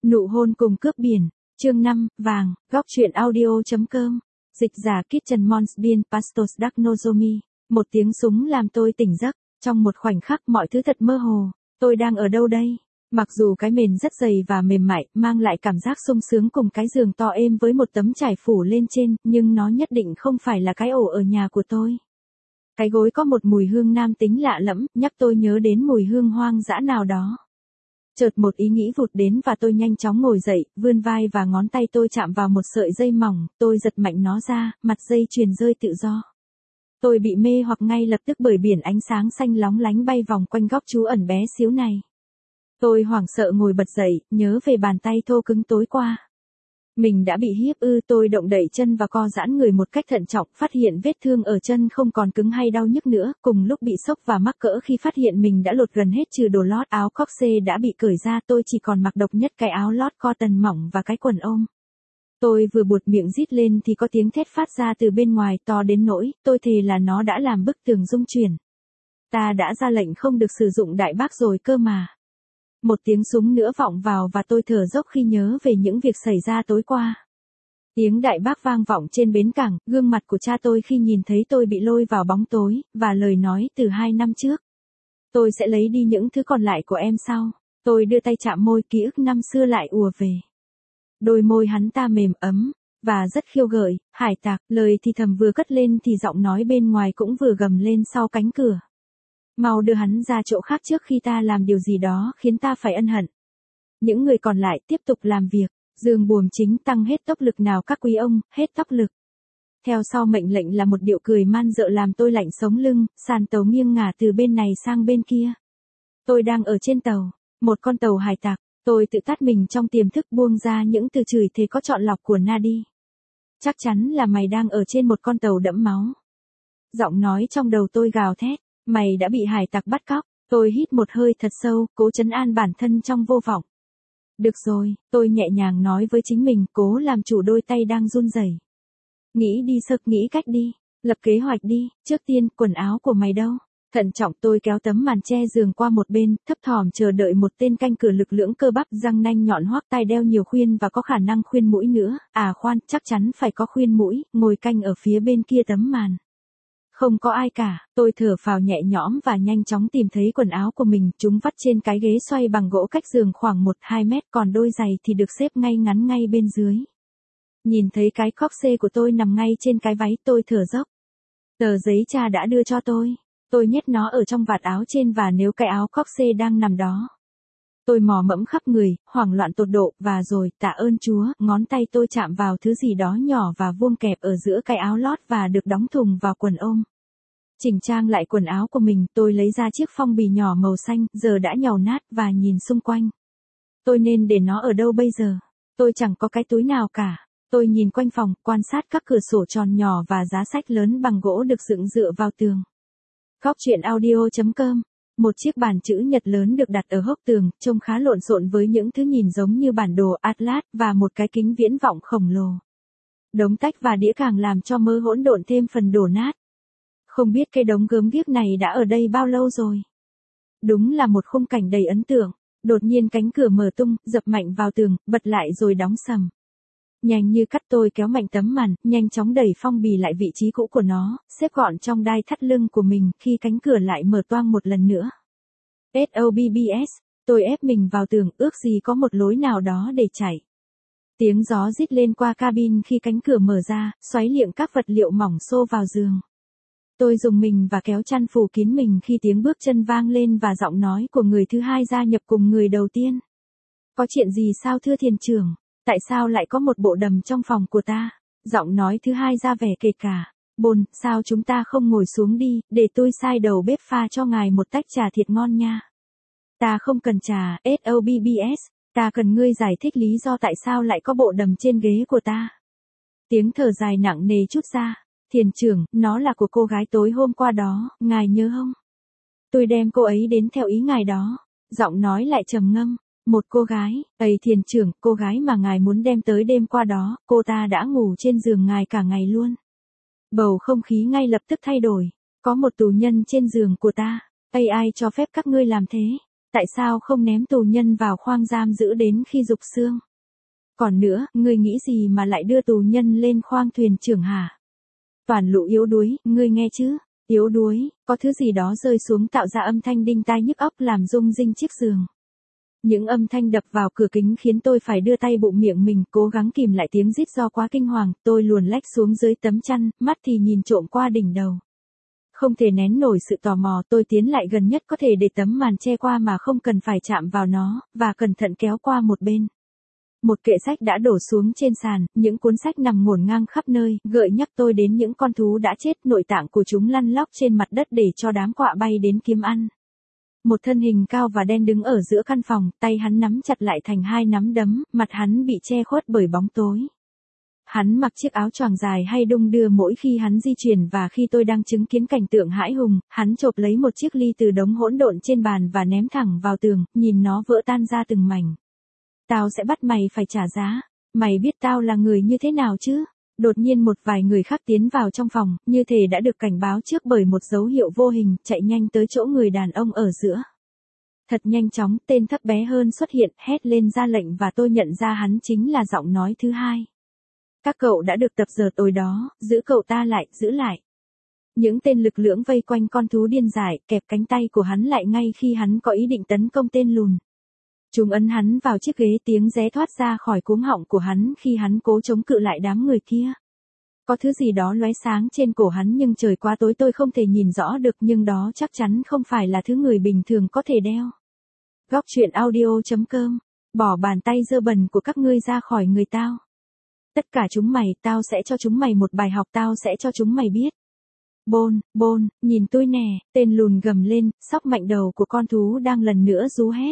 Nụ hôn cùng cướp biển. Chương 5, vàng, góc truyện audio.com. Dịch giả Kitchen Mons Bien Pastos Dark Nozomi. Một tiếng súng làm tôi tỉnh giấc. Trong một khoảnh khắc mọi thứ thật mơ hồ. Tôi đang ở đâu đây? Mặc dù cái mền rất dày và mềm mại, mang lại cảm giác sung sướng cùng cái giường to êm với một tấm trải phủ lên trên, nhưng nó nhất định không phải là cái ổ ở nhà của tôi. Cái gối có một mùi hương nam tính lạ lẫm, nhắc tôi nhớ đến mùi hương hoang dã nào đó. Chợt một ý nghĩ vụt đến và tôi nhanh chóng ngồi dậy, vươn vai và ngón tay tôi chạm vào một sợi dây mỏng, tôi giật mạnh nó ra, mặt dây chuyền rơi tự do. Tôi bị mê hoặc ngay lập tức bởi biển ánh sáng xanh lóng lánh bay vòng quanh góc trú ẩn bé xíu này. Tôi hoảng sợ ngồi bật dậy, nhớ về bàn tay thô cứng tối qua. Mình đã bị hiếp ư? Tôi động đậy chân và co giãn người một cách thận trọng, phát hiện vết thương ở chân không còn cứng hay đau nhức nữa, cùng lúc bị sốc và mắc cỡ khi phát hiện mình đã lột gần hết trừ đồ lót. Áo corset đã bị cởi ra, tôi chỉ còn mặc độc nhất cái áo lót cotton mỏng và cái quần ôm. Tôi vừa buột miệng rít lên thì có tiếng thét phát ra từ bên ngoài to đến nỗi, tôi thề là nó đã làm bức tường rung chuyển. Ta đã ra lệnh không được sử dụng đại bác rồi cơ mà. Một tiếng súng nữa vọng vào và tôi thở dốc khi nhớ về những việc xảy ra tối qua. Tiếng đại bác vang vọng trên bến cảng, gương mặt của cha tôi khi nhìn thấy tôi bị lôi vào bóng tối, và lời nói từ 2 năm trước. Tôi sẽ lấy đi những thứ còn lại của em sau. Tôi đưa tay chạm môi, ký ức năm xưa lại ùa về. Đôi môi hắn ta mềm ấm, và rất khiêu gợi, hải tặc. Lời thì thầm vừa cất lên thì giọng nói bên ngoài cũng vừa gầm lên sau cánh cửa. Mau đưa hắn ra chỗ khác trước khi ta làm điều gì đó khiến ta phải ân hận. Những người còn lại tiếp tục làm việc, giường buồm chính tăng hết tốc lực nào các quý ông, hết tốc lực. Theo sau mệnh lệnh là một điệu cười man dợ làm tôi lạnh sống lưng, sàn tàu nghiêng ngả từ bên này sang bên kia. Tôi đang ở trên tàu, một con tàu hải tặc, tôi tự tát mình trong tiềm thức buông ra những từ chửi thề có chọn lọc của Nadi. Chắc chắn là mày đang ở trên một con tàu đẫm máu. Giọng nói trong đầu tôi gào thét. Mày đã bị hải tặc bắt cóc. Tôi hít một hơi thật sâu, cố trấn an bản thân trong vô vọng. Được rồi, tôi nhẹ nhàng nói với chính mình, cố làm chủ đôi tay đang run rẩy. Nghĩ đi Sơ, nghĩ cách đi, lập kế hoạch đi. Trước tiên, quần áo của mày đâu? Thận trọng tôi kéo tấm màn che giường qua một bên, thấp thỏm chờ đợi một tên canh cửa lực lưỡng cơ bắp, răng nanh nhọn hoắt, tai đeo nhiều khuyên và có khả năng khuyên mũi nữa. À khoan, chắc chắn phải có khuyên mũi, ngồi canh ở phía bên kia tấm màn. Không có ai cả, tôi thở phào nhẹ nhõm và nhanh chóng tìm thấy quần áo của mình, chúng vắt trên cái ghế xoay bằng gỗ cách giường khoảng 1-2 mét, còn đôi giày thì được xếp ngay ngắn ngay bên dưới. Nhìn thấy cái corset của tôi nằm ngay trên cái váy, tôi thở dốc. Tờ giấy cha đã đưa cho tôi nhét nó ở trong vạt áo trên và nếu cái áo corset đang nằm đó. Tôi mò mẫm khắp người, hoảng loạn tột độ, và rồi, tạ ơn Chúa, ngón tay tôi chạm vào thứ gì đó nhỏ và vuông kẹp ở giữa cái áo lót và được đóng thùng vào quần ôm. Chỉnh trang lại quần áo của mình, tôi lấy ra chiếc phong bì nhỏ màu xanh, giờ đã nhàu nát, và nhìn xung quanh. Tôi nên để nó ở đâu bây giờ? Tôi chẳng có cái túi nào cả. Tôi nhìn quanh phòng, quan sát các cửa sổ tròn nhỏ và giá sách lớn bằng gỗ được dựng dựa vào tường. Góc truyện audio.com. Một chiếc bàn chữ nhật lớn được đặt ở hốc tường, trông khá lộn xộn với những thứ nhìn giống như bản đồ Atlas, và một cái kính viễn vọng khổng lồ. Đống tách và đĩa càng làm cho mớ hỗn độn thêm phần đổ nát. Không biết cái đống gớm ghiếc này đã ở đây bao lâu rồi. Đúng là một khung cảnh đầy ấn tượng. Đột nhiên cánh cửa mở tung, dập mạnh vào tường, bật lại rồi đóng sầm. Nhanh như cắt tôi kéo mạnh tấm màn, nhanh chóng đẩy phong bì lại vị trí cũ của nó, xếp gọn trong đai thắt lưng của mình khi cánh cửa lại mở toang một lần nữa. SOBBS, tôi ép mình vào tường, ước gì có một lối nào đó để chạy. Tiếng gió rít lên qua cabin khi cánh cửa mở ra, xoáy liệng các vật liệu mỏng xô vào giường. Tôi rùng mình và kéo chăn phủ kín mình khi tiếng bước chân vang lên và giọng nói của người thứ hai gia nhập cùng người đầu tiên. Có chuyện gì sao thưa thiền trưởng? Tại sao lại có một bộ đầm trong phòng của ta? Giọng nói thứ hai ra vẻ kể cả. Bồn, sao chúng ta không ngồi xuống đi, để tôi sai đầu bếp pha cho ngài một tách trà thiệt ngon nha. Ta không cần trà, SOBBS, ta cần ngươi giải thích lý do tại sao lại có bộ đầm trên ghế của ta. Tiếng thở dài nặng nề trút ra. Thiền trưởng, nó là của cô gái tối hôm qua đó, ngài nhớ không? Tôi đem cô ấy đến theo ý ngài đó. Giọng nói lại trầm ngâm. Một cô gái, ấy thiền trưởng, cô gái mà ngài muốn đem tới đêm qua đó, cô ta đã ngủ trên giường ngài cả ngày luôn. Bầu không khí ngay lập tức thay đổi. Có một tù nhân trên giường của ta. Ai cho phép các ngươi làm thế? tại sao không ném tù nhân vào khoang giam giữ đến khi rục xương? Còn nữa, ngươi nghĩ gì mà lại đưa tù nhân lên khoang thuyền trưởng hả? Toàn lũ yếu đuối, ngươi nghe chứ? Yếu đuối, có thứ gì đó rơi xuống tạo ra âm thanh đinh tai nhức óc làm rung rinh chiếc giường. Những âm thanh đập vào cửa kính khiến tôi phải đưa tay bụm miệng mình, cố gắng kìm lại tiếng rít do quá kinh hoàng, tôi luồn lách xuống dưới tấm chăn, mắt thì nhìn trộm qua đỉnh đầu. Không thể nén nổi sự tò mò, tôi tiến lại gần nhất có thể để tấm màn che qua mà không cần phải chạm vào nó, và cẩn thận kéo qua một bên. Một kệ sách đã đổ xuống trên sàn, những cuốn sách nằm ngổn ngang khắp nơi, gợi nhắc tôi đến những con thú đã chết, nội tạng của chúng lăn lóc trên mặt đất để cho đám quạ bay đến kiếm ăn. Một thân hình cao và đen đứng ở giữa căn phòng, tay hắn nắm chặt lại thành hai nắm đấm, mặt hắn bị che khuất bởi bóng tối. Hắn mặc chiếc áo choàng dài hay đung đưa mỗi khi hắn di chuyển, và khi tôi đang chứng kiến cảnh tượng hãi hùng, hắn chộp lấy một chiếc ly từ đống hỗn độn trên bàn và ném thẳng vào tường, nhìn nó vỡ tan ra từng mảnh. Tao sẽ bắt mày phải trả giá. Mày biết tao là người như thế nào chứ? Đột nhiên một vài người khác tiến vào trong phòng, như thể đã được cảnh báo trước bởi một dấu hiệu vô hình, chạy nhanh tới chỗ người đàn ông ở giữa. Thật nhanh chóng, tên thấp bé hơn xuất hiện, hét lên ra lệnh và tôi nhận ra hắn chính là giọng nói thứ hai. Các cậu đã được tập giờ tối đó, giữ cậu ta lại, giữ lại. Những tên lực lưỡng vây quanh con thú điên dại, kẹp cánh tay của hắn lại ngay khi hắn có ý định tấn công tên lùn. Chúng ấn hắn vào chiếc ghế, tiếng ré thoát ra khỏi cuống họng của hắn khi hắn cố chống cự lại đám người kia. Có thứ gì đó lóe sáng trên cổ hắn nhưng trời quá tối tôi không thể nhìn rõ được, nhưng đó chắc chắn không phải là thứ người bình thường có thể đeo. Góc truyện audio.com. Bỏ bàn tay dơ bẩn của các ngươi ra khỏi người tao. Tất cả chúng mày, tao sẽ cho chúng mày một bài học, tao sẽ cho chúng mày biết. Bôn, nhìn tôi nè, tên lùn gầm lên, xóc mạnh đầu của con thú đang lần nữa rú hét.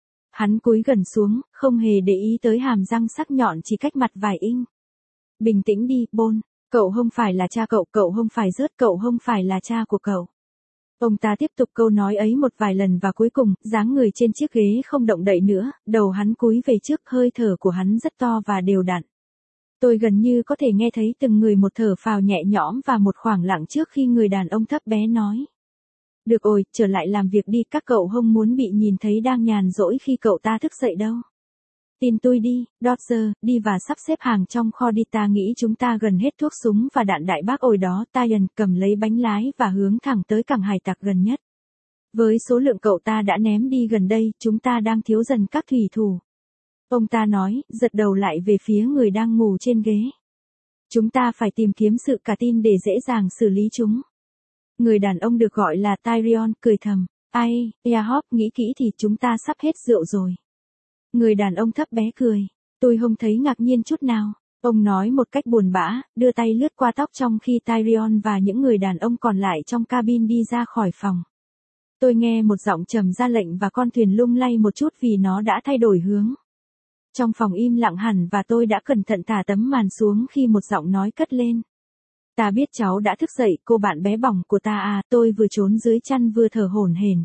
Hắn cúi gần xuống, không hề để ý tới hàm răng sắc nhọn chỉ cách mặt vài inch. Bình tĩnh đi, Bôn. Cậu không phải là cha cậu, cậu không phải rớt, cậu không phải là cha của cậu. Ông ta tiếp tục câu nói ấy một vài lần và cuối cùng, dáng người trên chiếc ghế không động đậy nữa, đầu hắn cúi về trước, hơi thở của hắn rất to và đều đặn. Tôi gần như có thể nghe thấy từng người một thở phào nhẹ nhõm và một khoảng lặng trước khi người đàn ông thấp bé nói. Được rồi, trở lại làm việc đi, các cậu không muốn bị nhìn thấy đang nhàn rỗi khi cậu ta thức dậy đâu. Tin tôi đi, Dodger, đi và sắp xếp hàng trong kho đi, ta nghĩ chúng ta gần hết thuốc súng và đạn đại bác ổi đó. Tyan cầm lấy bánh lái và hướng thẳng tới cảng hải tặc gần nhất. Với số lượng cậu ta đã ném đi gần đây, chúng ta đang thiếu dần các thủy thủ. Ông ta nói, giật đầu lại về phía người đang ngủ trên ghế. Chúng ta phải tìm kiếm sự cả tin để dễ dàng xử lý chúng. Người đàn ông được gọi là Tyrion cười thầm. Ai, Yahop, nghĩ kỹ thì chúng ta sắp hết rượu rồi. Người đàn ông thấp bé cười. Tôi không thấy ngạc nhiên chút nào. Ông nói một cách buồn bã, đưa tay lướt qua tóc trong khi Tyrion và những người đàn ông còn lại trong cabin đi ra khỏi phòng. Tôi nghe một giọng trầm ra lệnh và con thuyền lung lay một chút vì nó đã thay đổi hướng. Trong phòng im lặng hẳn và tôi đã cẩn thận thả tấm màn xuống khi một giọng nói cất lên. Ta biết cháu đã thức dậy, cô bạn bé bỏng của ta à, tôi vừa trốn dưới chăn vừa thở hổn hển.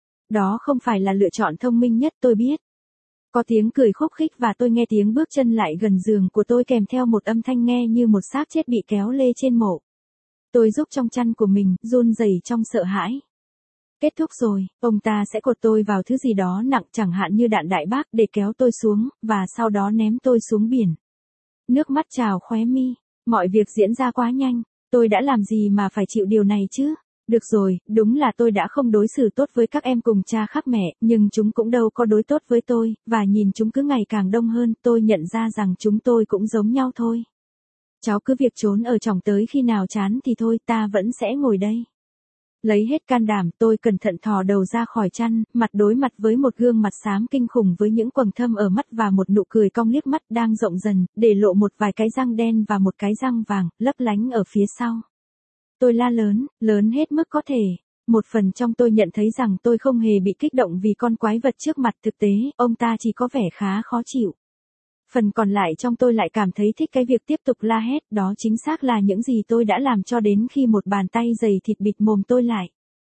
Đó không phải là lựa chọn thông minh nhất, tôi biết. Có tiếng cười khúc khích và tôi nghe tiếng bước chân lại gần giường của tôi kèm theo một âm thanh nghe như một xác chết bị kéo lê trên mộ. Tôi rúc trong chăn của mình, run rẩy trong sợ hãi. Kết thúc rồi, ông ta sẽ cột tôi vào thứ gì đó nặng chẳng hạn như đạn đại bác để kéo tôi xuống, và sau đó ném tôi xuống biển. Nước mắt trào khóe mi, mọi việc diễn ra quá nhanh, tôi đã làm gì mà phải chịu điều này chứ? Được rồi, đúng là tôi đã không đối xử tốt với các em cùng cha khác mẹ, nhưng chúng cũng đâu có đối tốt với tôi, và nhìn chúng cứ ngày càng đông hơn, tôi nhận ra rằng chúng tôi cũng giống nhau thôi. Cháu cứ việc trốn ở trỏng tới khi nào chán thì thôi, ta vẫn sẽ ngồi đây. Lấy hết can đảm, tôi cẩn thận thò đầu ra khỏi chăn, mặt đối mặt với một gương mặt xám kinh khủng với những quầng thâm ở mắt và một nụ cười cong liếc mắt đang rộng dần, để lộ một vài cái răng đen và một cái răng vàng, lấp lánh ở phía sau. Tôi la lớn hết mức có thể. Một phần trong tôi nhận thấy rằng tôi không hề bị kích động vì con quái vật trước mặt, thực tế, ông ta chỉ có vẻ khá khó chịu. Phần còn lại trong tôi lại cảm thấy thích cái việc tiếp tục la hét, đó chính xác là những gì tôi đã làm cho đến khi một bàn tay dày thịt bịt mồm tôi lại.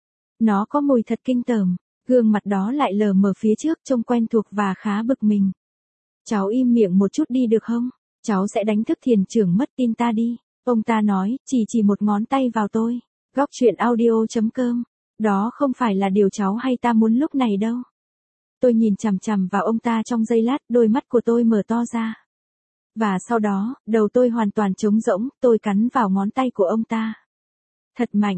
Nó có mùi thật kinh tởm, gương mặt đó lại lờ mờ phía trước trông quen thuộc và khá bực mình. Cháu im miệng một chút đi được không? Cháu sẽ đánh thức thiền trưởng mất, tin ta đi. Ông ta nói, chỉ một ngón tay vào tôi. Góc truyện audio.com. Đó không phải là điều cháu hay ta muốn lúc này đâu. Tôi nhìn chằm chằm vào ông ta trong giây lát, đôi mắt của tôi mở to ra. Và sau đó, đầu tôi hoàn toàn trống rỗng, tôi cắn vào ngón tay của ông ta. Thật mạnh,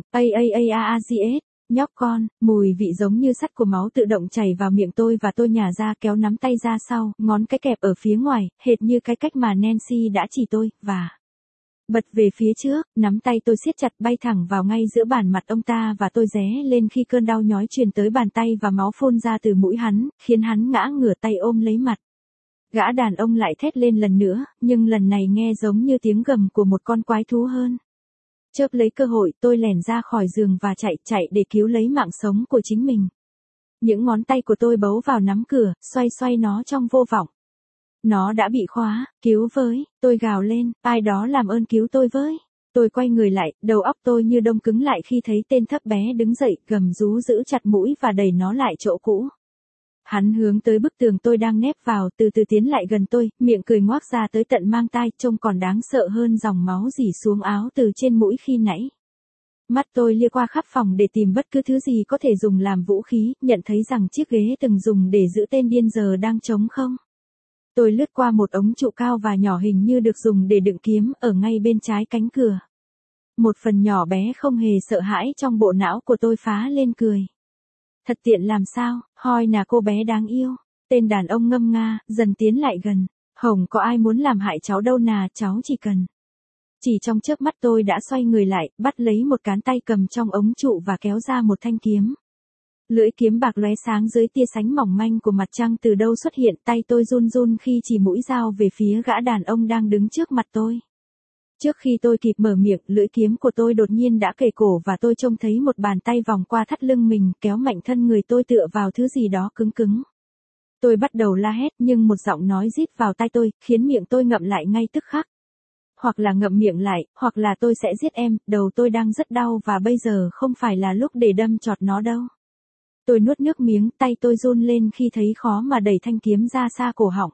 nhóc con, mùi vị giống như sắt của máu tự động chảy vào miệng tôi và tôi nhả ra kéo nắm tay ra sau, ngón cái kẹp ở phía ngoài, hệt như cái cách mà Nancy đã chỉ tôi, và bật về phía trước, nắm tay tôi siết chặt bay thẳng vào ngay giữa bàn mặt ông ta và tôi ré lên khi cơn đau nhói truyền tới bàn tay và máu phun ra từ mũi hắn, khiến hắn ngã ngửa tay ôm lấy mặt. Gã đàn ông lại thét lên lần nữa, nhưng lần này nghe giống như tiếng gầm của một con quái thú hơn. Chớp lấy cơ hội, tôi lẻn ra khỏi giường và chạy để cứu lấy mạng sống của chính mình. Những ngón tay của tôi bấu vào nắm cửa, xoay nó trong vô vọng. Nó đã bị khóa, cứu với, tôi gào lên, ai đó làm ơn cứu tôi với. Tôi quay người lại, đầu óc tôi như đông cứng lại khi thấy tên thấp bé đứng dậy, gầm rú giữ chặt mũi và đẩy nó lại chỗ cũ. Hắn hướng tới bức tường tôi đang nép vào, từ từ tiến lại gần tôi, miệng cười ngoác ra tới tận mang tai, trông còn đáng sợ hơn dòng máu rỉ xuống áo từ trên mũi khi nãy. Mắt tôi lia qua khắp phòng để tìm bất cứ thứ gì có thể dùng làm vũ khí, nhận thấy rằng chiếc ghế từng dùng để giữ tên điên giờ đang trống không. Tôi lướt qua một ống trụ cao và nhỏ hình như được dùng để đựng kiếm, ở ngay bên trái cánh cửa. Một phần nhỏ bé không hề sợ hãi trong bộ não của tôi phá lên cười. Thật tiện làm sao, hoi nà cô bé đáng yêu. Tên đàn ông ngâm nga, dần tiến lại gần. Hồng có ai muốn làm hại cháu đâu nà, cháu chỉ cần. Chỉ trong chớp mắt tôi đã xoay người lại, bắt lấy một cán tay cầm trong ống trụ và kéo ra một thanh kiếm. Lưỡi kiếm bạc lóe sáng dưới tia sánh mỏng manh của mặt trăng từ đâu xuất hiện, tay tôi run run khi chỉ mũi dao về phía gã đàn ông đang đứng trước mặt tôi. Trước khi tôi kịp mở miệng, lưỡi kiếm của tôi đột nhiên đã kề cổ và tôi trông thấy một bàn tay vòng qua thắt lưng mình, kéo mạnh thân người tôi tựa vào thứ gì đó cứng cứng. Tôi bắt đầu la hét nhưng một giọng nói rít vào tai tôi, khiến miệng tôi ngậm lại ngay tức khắc. Hoặc là ngậm miệng lại, hoặc là tôi sẽ giết em, đầu tôi đang rất đau và bây giờ không phải là lúc để đâm chọt nó đâu. Tôi nuốt nước miếng, tay tôi run lên khi thấy khó mà đẩy thanh kiếm ra xa cổ họng.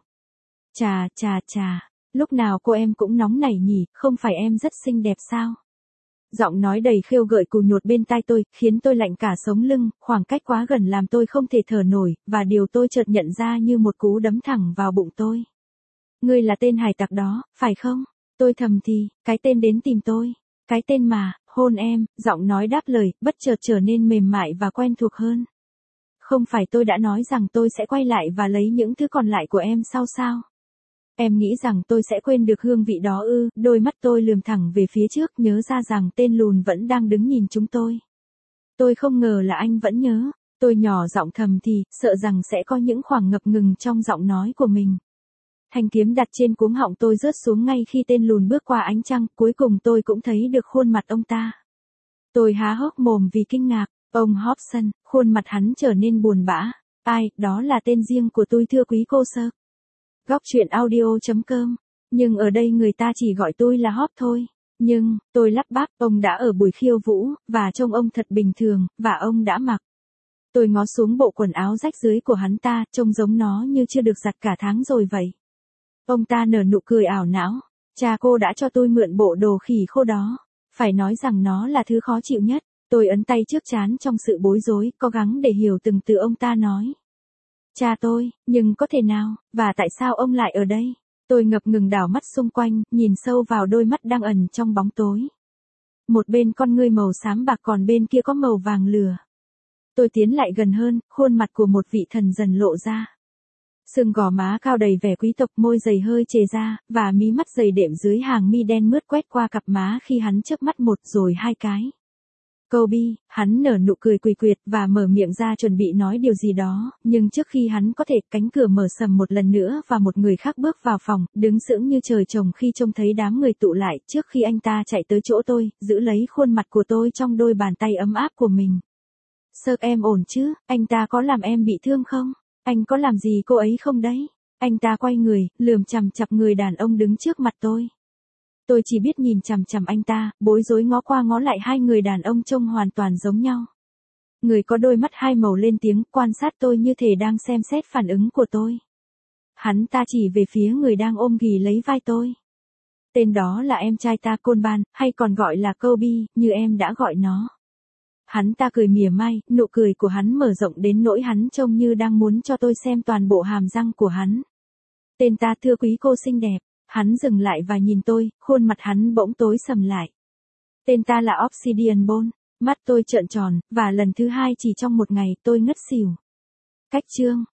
Chà, lúc nào cô em cũng nóng nảy nhỉ, không phải em rất xinh đẹp sao? Giọng nói đầy khêu gợi cù nhột bên tai tôi, khiến tôi lạnh cả sống lưng, khoảng cách quá gần làm tôi không thể thở nổi, và điều tôi chợt nhận ra như một cú đấm thẳng vào bụng tôi. Ngươi là tên hải tặc đó, phải không? Tôi thầm thì, cái tên đến tìm tôi. Cái tên mà, hôn em, giọng nói đáp lời, bất chợt trở nên mềm mại và quen thuộc hơn. Không phải tôi đã nói rằng tôi sẽ quay lại và lấy những thứ còn lại của em sau sao? Em nghĩ rằng tôi sẽ quên được hương vị đó ư? Đôi mắt tôi lườm thẳng về phía trước, nhớ ra rằng tên lùn vẫn đang đứng nhìn chúng tôi. Tôi không ngờ là anh vẫn nhớ. Tôi nhỏ giọng thầm thì, sợ rằng sẽ có những khoảng ngập ngừng trong giọng nói của mình. Thanh kiếm đặt trên cuống họng tôi rớt xuống ngay khi tên lùn bước qua ánh trăng, cuối cùng tôi cũng thấy được khuôn mặt ông ta. Tôi há hốc mồm vì kinh ngạc. Ông Hobson, khuôn mặt hắn trở nên buồn bã. Ai, đó là tên riêng của tôi thưa quý cô sơ. Góc truyện audio.com. Nhưng ở đây người ta chỉ gọi tôi là Hob thôi. Nhưng, tôi lắp bắp, ông đã ở buổi khiêu vũ, và trông ông thật bình thường, và ông đã mặc. Tôi ngó xuống bộ quần áo rách rưới của hắn ta, trông giống nó như chưa được giặt cả tháng rồi vậy. Ông ta nở nụ cười ảo não. Cha cô đã cho tôi mượn bộ đồ khỉ khô đó. Phải nói rằng nó là thứ khó chịu nhất. Tôi ấn tay trước trán trong sự bối rối, cố gắng để hiểu từng từ ông ta nói. Cha tôi, nhưng có thể nào, và tại sao ông lại ở đây? Tôi ngập ngừng đảo mắt xung quanh, nhìn sâu vào đôi mắt đang ẩn trong bóng tối. Một bên con ngươi màu xám bạc còn bên kia có màu vàng lửa. Tôi tiến lại gần hơn, khuôn mặt của một vị thần dần lộ ra. Sừng gò má cao đầy vẻ quý tộc, môi dày hơi chề ra, và mí mắt dày đệm dưới hàng mi đen mướt quét qua cặp má khi hắn chớp mắt một rồi hai cái. Kobe, hắn nở nụ cười quỷ quyệt và mở miệng ra chuẩn bị nói điều gì đó, nhưng trước khi hắn có thể, cánh cửa mở sầm một lần nữa và một người khác bước vào phòng, đứng sững như trời trồng khi trông thấy đám người tụ lại, trước khi anh ta chạy tới chỗ tôi, giữ lấy khuôn mặt của tôi trong đôi bàn tay ấm áp của mình. Sơ, em ổn chứ, anh ta có làm em bị thương không? Anh có làm gì cô ấy không đấy? Anh ta quay người, lườm chằm chằm người đàn ông đứng trước mặt tôi. Tôi chỉ biết nhìn chằm chằm anh ta, bối rối ngó qua ngó lại hai người đàn ông trông hoàn toàn giống nhau. Người có đôi mắt hai màu lên tiếng, quan sát tôi như thể đang xem xét phản ứng của tôi. Hắn ta chỉ về phía người đang ôm ghì lấy vai tôi. Tên đó là em trai ta, Côn Ban, hay còn gọi là Kobe, như em đã gọi nó. Hắn ta cười mỉa mai, nụ cười của hắn mở rộng đến nỗi hắn trông như đang muốn cho tôi xem toàn bộ hàm răng của hắn. Tên ta thưa quý cô xinh đẹp. Hắn dừng lại và nhìn tôi, khuôn mặt hắn bỗng tối sầm lại. Tên ta là Obsidian Bone. Mắt tôi trợn tròn, và lần thứ hai chỉ trong một ngày tôi ngất xỉu. Cách chương